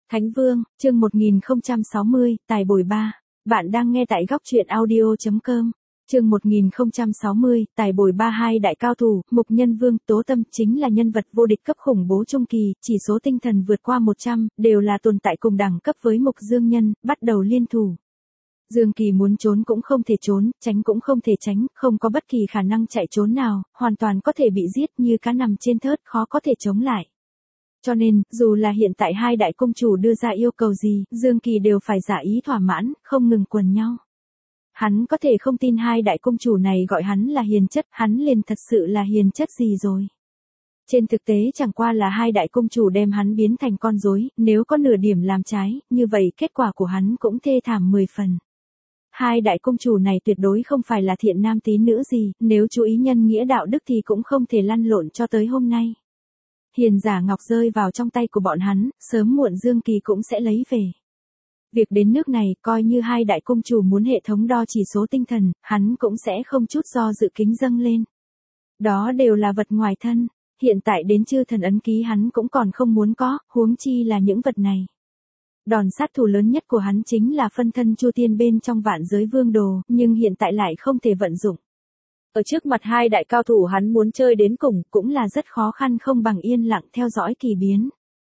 Thánh Vương, chương 1060, Tài bồi 3. Bạn đang nghe tại góc truyện audio.com. Chương 1060, Tài bồi 3. Hai đại cao thủ, Mục Nhân Vương, Tố Tâm chính là nhân vật vô địch cấp khủng bố trung kỳ, chỉ số tinh thần vượt qua 100, đều là tồn tại cùng đẳng cấp với Mục Dương Nhân, bắt đầu liên thủ. Dương Kỳ muốn trốn cũng không thể trốn, tránh cũng không thể tránh, không có bất kỳ khả năng chạy trốn nào, hoàn toàn có thể bị giết như cá nằm trên thớt, khó có thể chống lại. Cho nên, dù là hiện tại hai đại công chủ đưa ra yêu cầu gì, Dương Kỳ đều phải giả ý thỏa mãn, không ngừng quần nhau. Hắn có thể không tin hai đại công chủ này gọi hắn là hiền chất, hắn liền thật sự là hiền chất gì rồi. Trên thực tế chẳng qua là hai đại công chủ đem hắn biến thành con rối, nếu có nửa điểm làm trái, như vậy kết quả của hắn cũng thê thảm 10 phần. Hai đại công chủ này tuyệt đối không phải là thiện nam tín nữ gì, nếu chú ý nhân nghĩa đạo đức thì cũng không thể lăn lộn cho tới hôm nay. Hiền giả ngọc rơi vào trong tay của bọn hắn, sớm muộn Dương Kỳ cũng sẽ lấy về. Việc đến nước này, coi như hai đại công chủ muốn hệ thống đo chỉ số tinh thần, hắn cũng sẽ không chút do dự kính dâng lên. Đó đều là vật ngoài thân, hiện tại đến chư thần ấn ký hắn cũng còn không muốn có, huống chi là những vật này. Đòn sát thủ lớn nhất của hắn chính là phân thân Chu Tiên bên trong Vạn Giới Vương Đồ, nhưng hiện tại lại không thể vận dụng. Ở trước mặt hai đại cao thủ hắn muốn chơi đến cùng cũng là rất khó khăn, không bằng yên lặng theo dõi kỳ biến.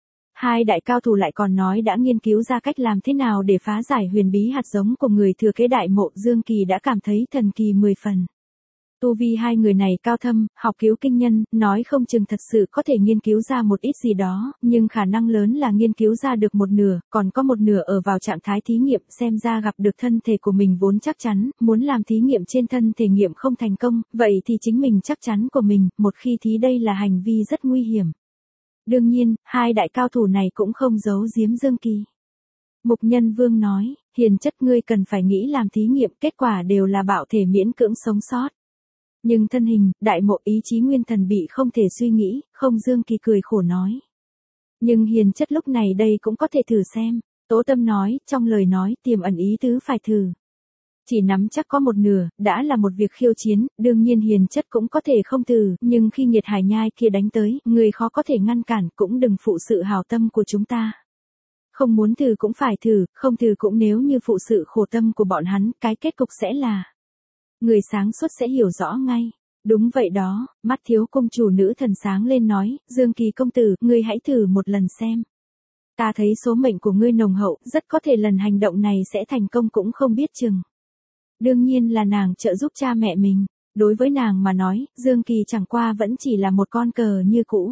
Hai đại cao thủ lại còn nói đã nghiên cứu ra cách làm thế nào để phá giải huyền bí hạt giống của người thừa kế Đại Mộ. Dương Kỳ đã cảm thấy thần kỳ 10 phần. Tu vi hai người này cao thâm, học cứu kinh nhân, nói không chừng thật sự có thể nghiên cứu ra một ít gì đó, nhưng khả năng lớn là nghiên cứu ra được một nửa, còn có một nửa ở vào trạng thái thí nghiệm, xem ra gặp được thân thể của mình vốn chắc chắn, muốn làm thí nghiệm trên thân thể nghiệm không thành công, vậy thì chính mình chắc chắn của mình, một khi thí đây là hành vi rất nguy hiểm. Đương nhiên, hai đại cao thủ này cũng không giấu giếm Dương Kỳ. Mục Nhân Vương nói, hiền chất ngươi cần phải nghĩ làm thí nghiệm, kết quả đều là bạo thể miễn cưỡng sống sót. Nhưng thân hình, Đại Mộ ý chí nguyên thần bị không thể suy nghĩ, không. Dương Kỳ cười khổ nói. Nhưng hiền chất lúc này đây cũng có thể thử xem, Tố Tâm nói, trong lời nói tiềm ẩn ý tứ phải thử. Chỉ nắm chắc có một nửa, đã là một việc khiêu chiến, đương nhiên hiền chất cũng có thể không thử, nhưng khi nghiệt hải nhai kia đánh tới, người khó có thể ngăn cản, cũng đừng phụ sự hào tâm của chúng ta. Không muốn thử cũng phải thử, không thử cũng nếu như phụ sự khổ tâm của bọn hắn, cái kết cục sẽ là người sáng suốt sẽ hiểu rõ ngay. Đúng vậy đó, mắt thiếu công chủ nữ thần sáng lên nói, Dương Kỳ công tử, ngươi hãy thử một lần xem. Ta thấy số mệnh của ngươi nồng hậu, rất có thể lần hành động này sẽ thành công cũng không biết chừng. Đương nhiên là nàng trợ giúp cha mẹ mình, đối với nàng mà nói, Dương Kỳ chẳng qua vẫn chỉ là một con cờ như cũ.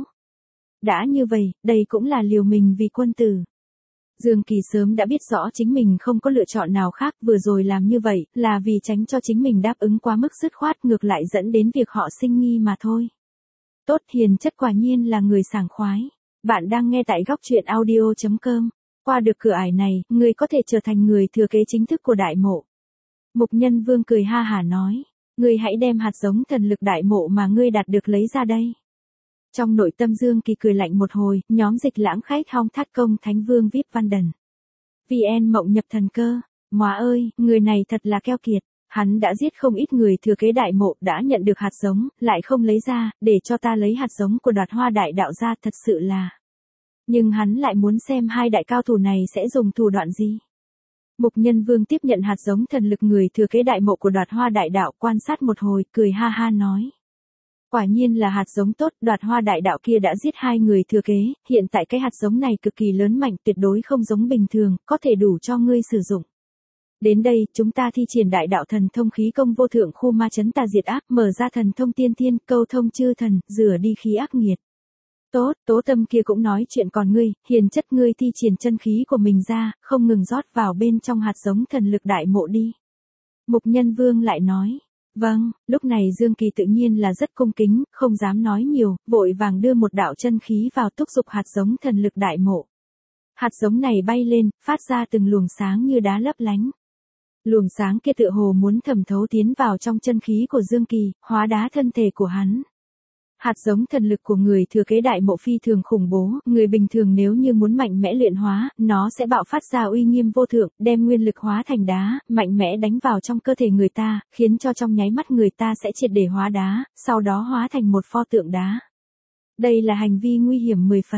Đã như vậy, đây cũng là liều mình vì quân tử. Dương Kỳ sớm đã biết rõ chính mình không có lựa chọn nào khác, vừa rồi làm như vậy, là vì tránh cho chính mình đáp ứng quá mức dứt khoát, ngược lại dẫn đến việc họ sinh nghi mà thôi. Tốt, hiền chất quả nhiên là người sảng khoái. Bạn đang nghe tại góc truyện audio.com. Qua được cửa ải này, người có thể trở thành người thừa kế chính thức của Đại Mộ. Mục Nhân Vương cười ha hả nói, ngươi hãy đem hạt giống thần lực Đại Mộ mà ngươi đạt được lấy ra đây. Trong nội tâm Dương Kỳ cười lạnh một hồi, nhóm Dịch Lãng Khách Hong Thát Công Thánh Vương VIP Văn Đần. VN Mộng nhập thần cơ, móa ơi, người này thật là keo kiệt, hắn đã giết không ít người thừa kế Đại Mộ, đã nhận được hạt giống, lại không lấy ra, để cho ta lấy hạt giống của Đoạt Hoa Đại Đạo ra, thật sự là. Nhưng hắn lại muốn xem hai đại cao thủ này sẽ dùng thủ đoạn gì. Mục Nhân Vương tiếp nhận hạt giống thần lực người thừa kế Đại Mộ của Đoạt Hoa Đại Đạo, quan sát một hồi, cười ha ha nói. Quả nhiên là hạt giống tốt, Đoạt Hoa Đại Đạo kia đã giết hai người thừa kế, hiện tại cái hạt giống này cực kỳ lớn mạnh, tuyệt đối không giống bình thường, có thể đủ cho ngươi sử dụng. Đến đây, chúng ta thi triển Đại Đạo thần thông khí công vô thượng khu ma chấn tà diệt ác, mở ra thần thông tiên thiên, câu thông chư thần, rửa đi khí ác nghiệt. Tốt, Tố Tâm kia cũng nói chuyện, còn ngươi, hiền chất ngươi thi triển chân khí của mình ra, không ngừng rót vào bên trong hạt giống thần lực Đại Mộ đi. Mục Nhân Vương lại nói. Vâng, lúc này Dương Kỳ tự nhiên là rất cung kính, không dám nói nhiều, vội vàng đưa một đạo chân khí vào thúc giục hạt giống thần lực Đại Mộ. Hạt giống này bay lên, phát ra từng luồng sáng như đá lấp lánh. Luồng sáng kia tựa hồ muốn thẩm thấu tiến vào trong chân khí của Dương Kỳ, hóa đá thân thể của hắn. Hạt giống thần lực của người thừa kế Đại Mộ phi thường khủng bố, người bình thường nếu như muốn mạnh mẽ luyện hóa, nó sẽ bạo phát ra uy nghiêm vô thượng, đem nguyên lực hóa thành đá, mạnh mẽ đánh vào trong cơ thể người ta, khiến cho trong nháy mắt người ta sẽ triệt để hóa đá, sau đó hóa thành một pho tượng đá. Đây là hành vi nguy hiểm 10 phần.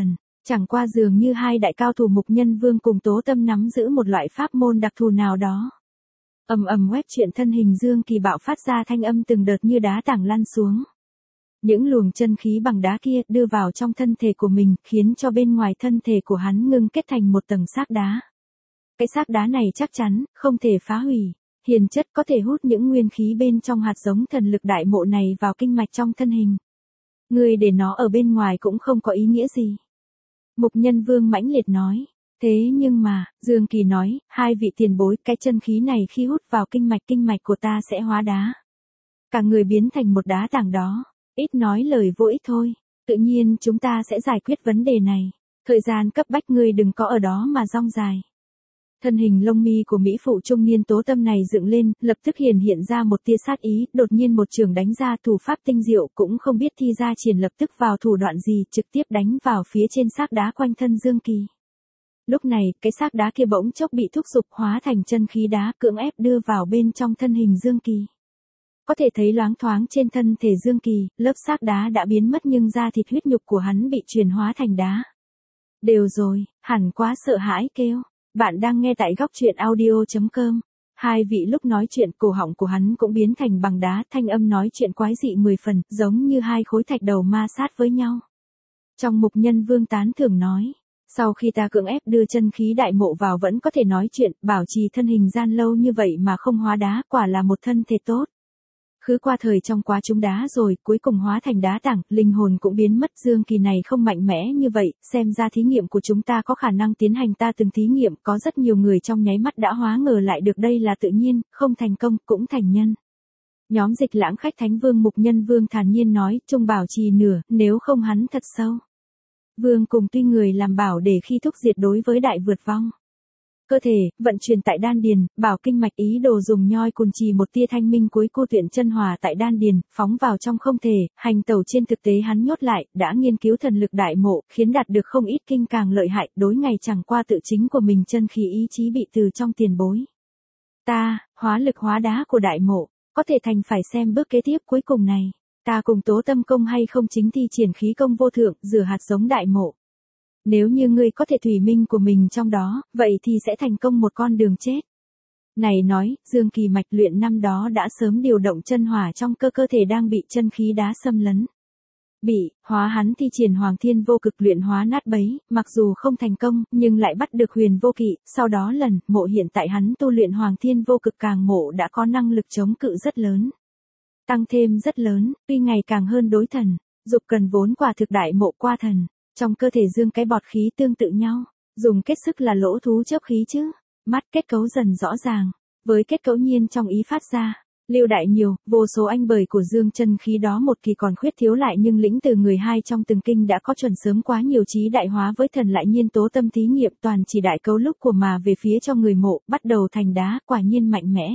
Chẳng qua dường như hai đại cao thủ Mục Nhân Vương cùng Tố Tâm nắm giữ một loại pháp môn đặc thù nào đó. Ầm ầm quét chuyện thân hình Dương Kỳ bạo phát ra thanh âm từng đợt như đá tảng lăn xuống. Những luồng chân khí bằng đá kia đưa vào trong thân thể của mình, khiến cho bên ngoài thân thể của hắn ngưng kết thành một tầng xác đá. Cái xác đá này chắc chắn, không thể phá hủy. Hiền chất có thể hút những nguyên khí bên trong hạt giống thần lực đại mộ này vào kinh mạch trong thân hình. Người để nó ở bên ngoài cũng không có ý nghĩa gì. Mục Nhân Vương mãnh liệt nói. Thế nhưng mà, Dương Kỳ nói, hai vị tiền bối, cái chân khí này khi hút vào kinh mạch của ta sẽ hóa đá. Cả người biến thành một đá tảng đó. Ít nói lời vô ích thôi. Tự nhiên chúng ta sẽ giải quyết vấn đề này. Thời gian cấp bách ngươi đừng có ở đó mà rong dài. Thân hình lông mi của mỹ phụ trung niên Tố Tâm này dựng lên, lập tức hiện ra một tia sát ý, đột nhiên một trường đánh ra thủ pháp tinh diệu, cũng không biết thi ra triển lập tức vào thủ đoạn gì, trực tiếp đánh vào phía trên xác đá quanh thân Dương Kỳ. Lúc này, cái xác đá kia bỗng chốc bị thúc giục hóa thành chân khí đá, cưỡng ép đưa vào bên trong thân hình Dương Kỳ. Có thể thấy loáng thoáng trên thân thể Dương Kỳ, lớp xác đá đã biến mất nhưng da thịt huyết nhục của hắn bị chuyển hóa thành đá. Đều rồi, hẳn quá sợ hãi kêu. Bạn đang nghe tại góc truyện audio.com. Hai vị lúc nói chuyện cổ họng của hắn cũng biến thành bằng đá, thanh âm nói chuyện quái dị 10 phần, giống như hai khối thạch đầu ma sát với nhau. Trong Mục Nhân Vương tán thưởng nói, sau khi ta cưỡng ép đưa chân khí đại mộ vào vẫn có thể nói chuyện, bảo trì thân hình gian lâu như vậy mà không hóa đá, quả là một thân thể tốt. Khứ qua thời trong quá chúng đá rồi, cuối cùng hóa thành đá tảng, linh hồn cũng biến mất. Dương Kỳ này không mạnh mẽ như vậy, xem ra thí nghiệm của chúng ta có khả năng tiến hành. Ta từng thí nghiệm, có rất nhiều người trong nháy mắt đã hóa ngờ lại được đây là tự nhiên, không thành công, cũng thành nhân. Nhóm Dịch Lãng khách Thánh Vương Mục Nhân Vương thản nhiên nói, trung bảo trì nửa, nếu không hắn thật sâu. Vương cùng tuy người làm bảo để khi thúc diệt đối với đại vượt vong. Cơ thể, vận chuyển tại đan điền, bảo kinh mạch ý đồ dùng nhoi cùn trì một tia thanh minh cuối cô tuyển chân hòa tại đan điền, phóng vào trong không thể, hành tẩu trên thực tế hắn nhốt lại, đã nghiên cứu thần lực đại mộ, khiến đạt được không ít kinh càng lợi hại, đối ngày chẳng qua tự chính của mình chân khí ý chí bị từ trong tiền bối. Ta, hóa lực hóa đá của đại mộ, có thể thành phải xem bước kế tiếp cuối cùng này. Ta cùng Tố Tâm công hay không chính thi triển khí công vô thượng, rửa hạt giống đại mộ. Nếu như ngươi có thể thủy minh của mình trong đó, vậy thì sẽ thành công một con đường chết. Này nói, Dương Kỳ mạch luyện năm đó đã sớm điều động chân hỏa trong cơ thể đang bị chân khí đá xâm lấn. Hóa hắn thi triển Hoàng Thiên Vô Cực luyện hóa nát bấy, mặc dù không thành công, nhưng lại bắt được Huyền Vô Kỵ, sau đó mộ hiện tại hắn tu luyện Hoàng Thiên Vô Cực càng mộ đã có năng lực chống cự rất lớn. Tăng thêm rất lớn, tuy ngày càng hơn đối thần, dục cần vốn quả thực đại mộ qua thần. Trong cơ thể Dương cái bọt khí tương tự nhau, dùng kết sức là lỗ thú chớp khí chứ. Mắt kết cấu dần rõ ràng, với kết cấu nhiên trong ý phát ra, lưu đại nhiều, vô số anh bời của Dương chân khí đó một kỳ còn khuyết thiếu lại nhưng lĩnh từ người hai trong từng kinh đã có chuẩn sớm quá nhiều trí đại hóa với thần lại nhiên Tố Tâm thí nghiệm toàn chỉ đại cấu lúc của mà về phía cho người mộ, bắt đầu thành đá, quả nhiên mạnh mẽ.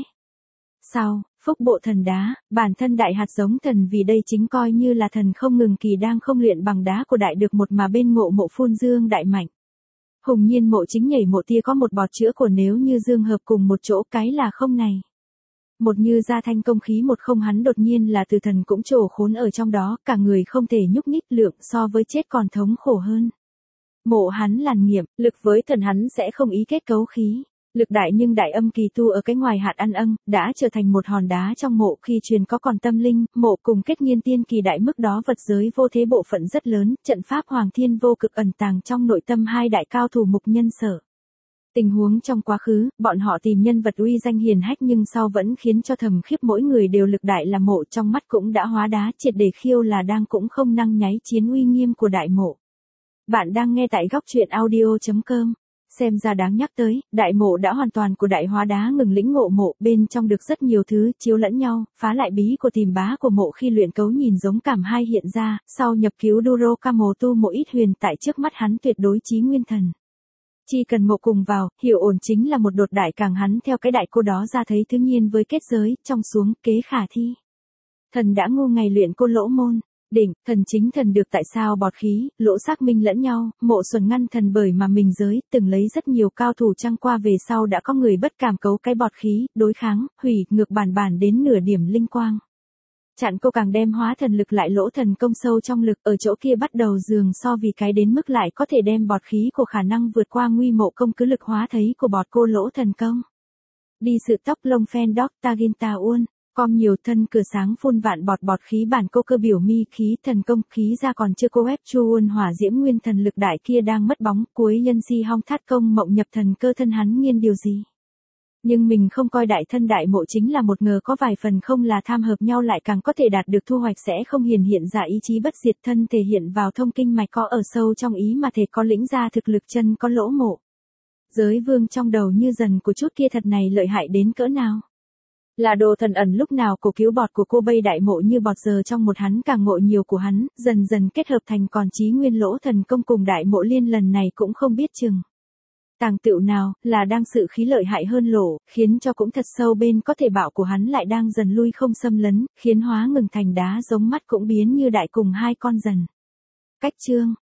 Sau, phúc bộ thần đá, bản thân đại hạt giống thần vì đây chính coi như là thần không ngừng kỳ đang không luyện bằng đá của đại được một mà bên ngộ mộ phun Dương đại mạnh. Hùng nhiên mộ chính nhảy mộ tia có một bọt chữa của nếu như Dương hợp cùng một chỗ cái là không này. Một như ra thanh công khí một không hắn đột nhiên là từ thần cũng trổ khốn ở trong đó, cả người không thể nhúc nhích lượng so với chết còn thống khổ hơn. Mộ hắn làn nghiệm, lực với thần hắn sẽ không ý kết cấu khí. Lực đại nhưng đại âm kỳ tu ở cái ngoài hạt ăn âng, đã trở thành một hòn đá trong mộ khi truyền có còn tâm linh, mộ cùng kết nghiên tiên kỳ đại mức đó vật giới vô thế bộ phận rất lớn, trận pháp Hoàng Thiên Vô Cực ẩn tàng trong nội tâm hai đại cao thủ Mục Nhân Sở. Tình huống trong quá khứ, bọn họ tìm nhân vật uy danh hiền hách nhưng sau vẫn khiến cho thầm khiếp mỗi người đều lực đại là mộ trong mắt cũng đã hóa đá triệt để khiêu là đang cũng không năng nháy chiến uy nghiêm của đại mộ. Bạn đang nghe tại góc truyện audio.com. Xem ra đáng nhắc tới, đại mộ đã hoàn toàn của đại hóa đá ngừng lĩnh ngộ mộ, bên trong được rất nhiều thứ, chiếu lẫn nhau, phá lại bí của tìm bá của mộ khi luyện cấu nhìn giống cảm hai hiện ra, sau nhập cứu Duro Camo tu mộ ít huyền tại trước mắt hắn tuyệt đối chí nguyên thần. Chỉ cần mộ cùng vào, hiểu ổn chính là một đột đại càng hắn theo cái đại cô đó ra thấy thứ nhiên với kết giới, trong xuống, kế khả thi. Thần đã ngu ngày luyện cô lỗ môn. Đỉnh, thần chính thần được tại sao bọt khí, lỗ xác minh lẫn nhau, mộ xuân ngăn thần bởi mà mình giới, từng lấy rất nhiều cao thủ trăng qua về sau đã có người bất cảm cấu cái bọt khí, đối kháng, hủy, ngược bản đến nửa điểm linh quang. Chặn cô càng đem hóa thần lực lại lỗ thần công sâu trong lực, ở chỗ kia bắt đầu dường so vì cái đến mức lại có thể đem bọt khí của khả năng vượt qua nguy mộ công cứ lực hóa thấy của bọt cô lỗ thần công. Đi sự tóc lông phen đóc ta uôn, com nhiều thân cửa sáng phun vạn bọt khí bản cô cơ biểu mi khí thần công khí ra còn chưa cô ép chu uôn hỏa diễm nguyên thần lực đại kia đang mất bóng cuối nhân si hong thát công mộng nhập thần cơ thân hắn nghiên điều gì. Nhưng mình không coi đại thân đại mộ chính là một ngờ có vài phần không là tham hợp nhau lại càng có thể đạt được thu hoạch sẽ không hiện ra ý chí bất diệt thân thể hiện vào thông kinh mạch có ở sâu trong ý mà thể có lĩnh ra thực lực chân có lỗ mộ. Giới vương trong đầu như dần của chút kia thật này lợi hại đến cỡ nào. Là đồ thần ẩn lúc nào cổ cứu bọt của cô bây đại mộ như bọt giờ trong một hắn càng ngộ nhiều của hắn, dần dần kết hợp thành còn chí nguyên lỗ thần công cùng đại mộ liên lần này cũng không biết chừng. Tàng tựu nào, là đang sự khí lợi hại hơn lỗ, khiến cho cũng thật sâu bên có thể bảo của hắn lại đang dần lui không xâm lấn, khiến hóa ngừng thành đá giống mắt cũng biến như đại cùng hai con dần. Cách chương